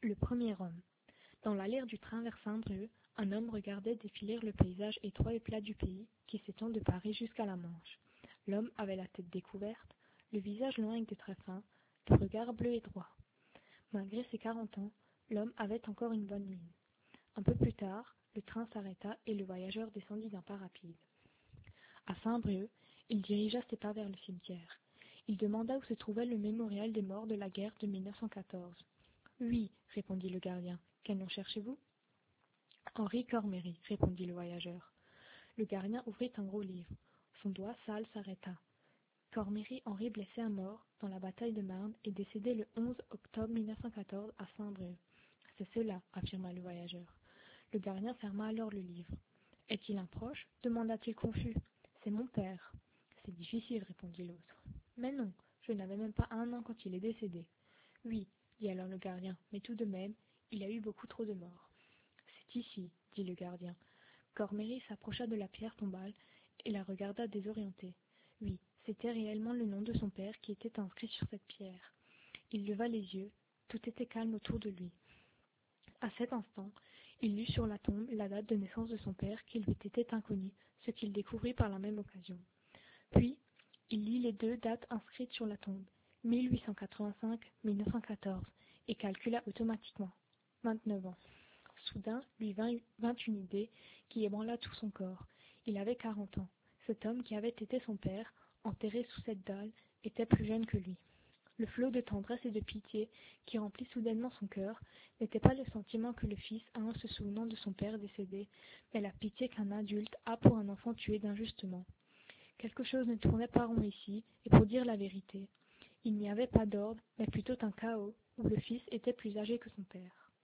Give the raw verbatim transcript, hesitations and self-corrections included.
Le premier homme. Dans l'allée du train vers Saint-Brieuc, un homme regardait défiler le paysage étroit et plat du pays, qui s'étend de Paris jusqu'à la Manche. L'homme avait la tête découverte, le visage long avec des traits fins, le regard bleu et droit. Malgré ses quarante ans, l'homme avait encore une bonne mine. Un peu plus tard, le train s'arrêta et le voyageur descendit d'un pas rapide. À Saint-Brieuc, il dirigea ses pas vers le cimetière. Il demanda où se trouvait le mémorial des morts de la guerre de mille neuf cent quatorze. « Oui, répondit le gardien. Quel nom cherchez-vous ?»« Henri Cormery, répondit le voyageur. Le gardien ouvrit un gros livre. Son doigt sale s'arrêta. Cormery Henri blessé à mort dans la bataille de Marne et décédé le onze octobre mille neuf cent quatorze à Saint-Brieuc. C'est cela, affirma le voyageur. Le gardien ferma alors le livre. Est-il un proche demanda-t-il confus. C'est mon père. C'est difficile, répondit l'autre. Mais non, je n'avais même pas un an quand il est décédé. Oui, dit alors le gardien, mais tout de même, il y a eu beaucoup trop de morts. C'est ici, dit le gardien. Cormery s'approcha de la pierre tombale et la regarda désorienté. Oui, c'était réellement le nom de son père qui était inscrit sur cette pierre. Il leva les yeux, tout était calme autour de lui. À cet instant, il lut sur la tombe la date de naissance de son père qui lui était inconnue, ce qu'il découvrit par la même occasion. Puis, il lit les deux dates inscrites sur la tombe, mille huit cent quatre-vingt-cinq mille neuf cent quatorze, et calcula automatiquement. vingt-neuf ans. Soudain, lui vint, vint une idée qui ébranla tout son corps. Il avait quarante ans. Cet homme qui avait été son père, enterré sous cette dalle, était plus jeune que lui. Le flot de tendresse et de pitié qui remplit soudainement son cœur n'était pas le sentiment que le fils a en se souvenant de son père décédé, mais la pitié qu'un adulte a pour un enfant tué d'injustement. Quelque chose ne tournait pas rond ici, et pour dire la vérité, il n'y avait pas d'ordre, mais plutôt un chaos, où le fils était plus âgé que son père.